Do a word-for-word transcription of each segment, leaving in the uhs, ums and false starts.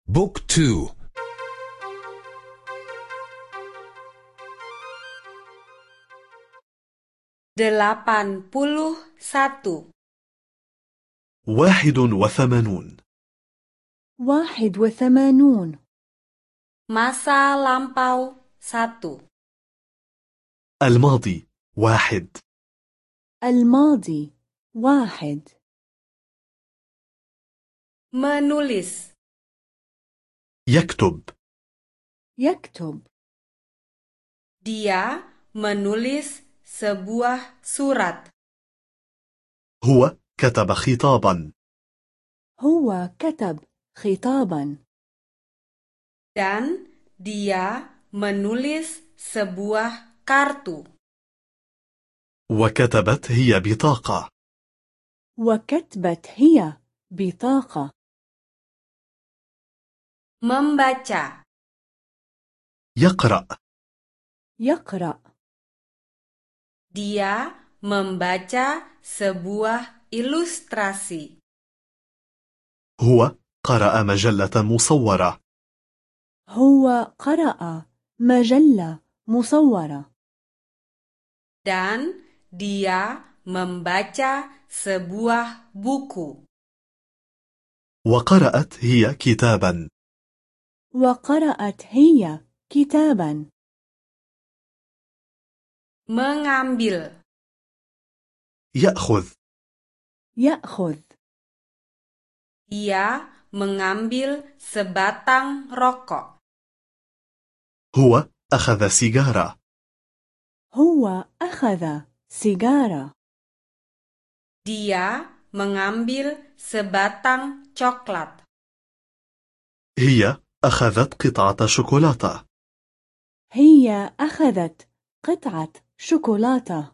بوك تو. Delapan puluh satu. واحد وثمانون. واحد وثمانون. Masa lampau satu. الماضي واحد. الماضي واحد. Menulis. يكتب. يكتب. Dia menulis sebuah surat. هو كتب خطابا. هو كتب خطابا. Dan dia menulis sebuah kartu. وكتبت هي بطاقة. وكتبت هي بطاقة. Membaca. يقرأ. يقرأ. Dia membaca sebuah ilustrasi. هو قرأ مجلة مصورة. هو قرأ مجلة مصورة. Dan dia membaca sebuah buku. وقرأت هي كتابا. وقرأت هي كتابا. Mengambil. يأخذ. يأخذ. Ia mengambil sebatang rokok. هو أخذ سيجارة. هو أخذ سيجارة. Dia mengambil sebatang coklat. هي أخذت قطعة شوكولاتة. هي أخذت قطعة شوكولاتة.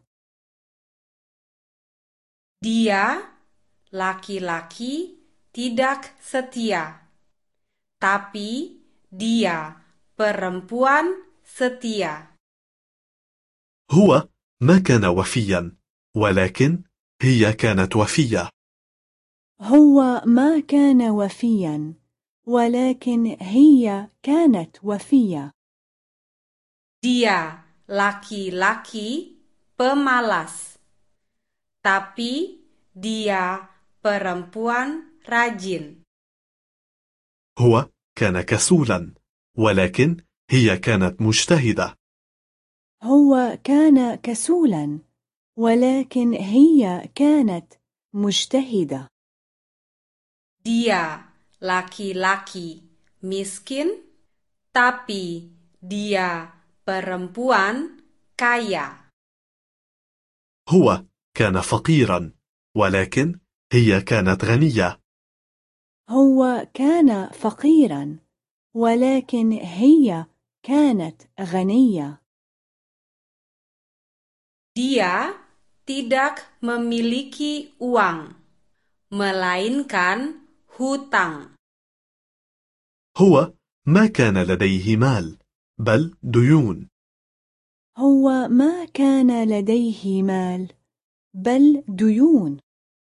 Dia, laki-laki, tidak setia. Tapi dia perempuan setia. هو ما كان وفيا، ولكن هي كانت وفية. هو ما كان وفيا، ولكن هي كانت وفية. Dia, laki-laki, pemalas. Tapi dia perempuan rajin. هو كان كسولا، ولكن هي كانت مجتهدة. هو كان كسولا، ولكن هي كانت مجتهدة. Dia, laki-laki, miskin. Tapi dia perempuan kaya. هو كان فقيرا، ولكن هي كانت غنية. هو كان فقيرا، ولكن هي كانت غنية. Dia tidak memiliki uang, melainkan hutang. هو ما كان لديه مال، بل ديون. هو ما كان لديه مال، بل ديون.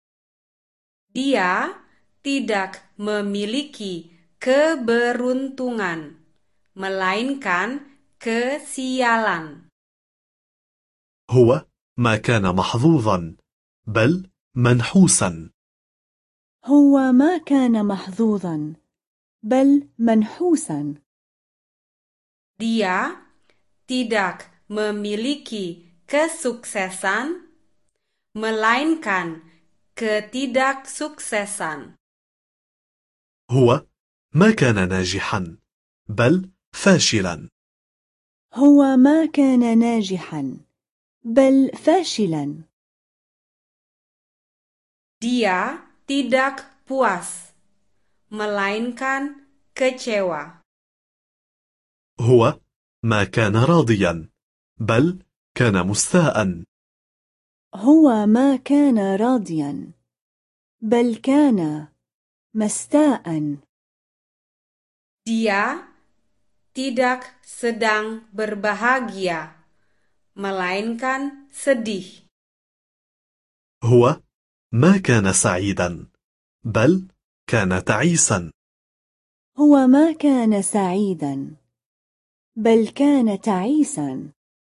Dia tidak memiliki keberuntungan, melainkan kesialan. هو ما كان محظوظا، بل منحوسا. هو ما كان محظوظا، بل منحوسا. Dia tidak memiliki kesuksesan, melainkan ketidaksuksesan. هو ما كان ناجحا، بل فاشلا. هو ما كان ناجحا، بل فاشلا. Dia tidak puas, melainkan kecewa. هو ما كان راضيا، بل كان مستاء. هو ما كان راضيا، بل كان مستاء. Dia tidak sedang berbahagia, melainkan sedih. هو ما كان سعيدا، بل كان تعيسا. هو ما كان سعيدا بل كان تعيسا.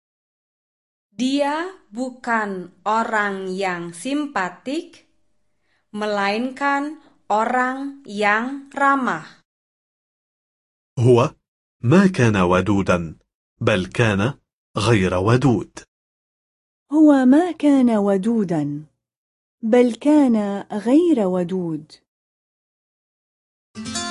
Dia bukan orang yang simpatik, melainkan orang yang ramah. هو ما كان ودودا بل كان غير ودود. هو ما كان ودودا بل كان غير ودود.